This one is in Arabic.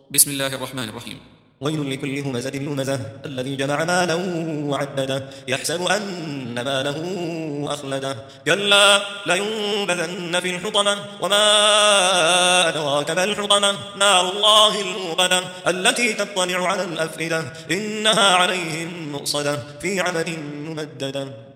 بسم الله الرحمن الرحيم. ويل لكل همزة لمزة الذي جمع مالا وعدده يحسب أن ماله أخلده كلا لينبذن في الحطمة وما أدراك ما الحطمة نار الله الموقدة التي تطلع على الأفئدة إنها عليهم مؤصدة في عمد ممددة.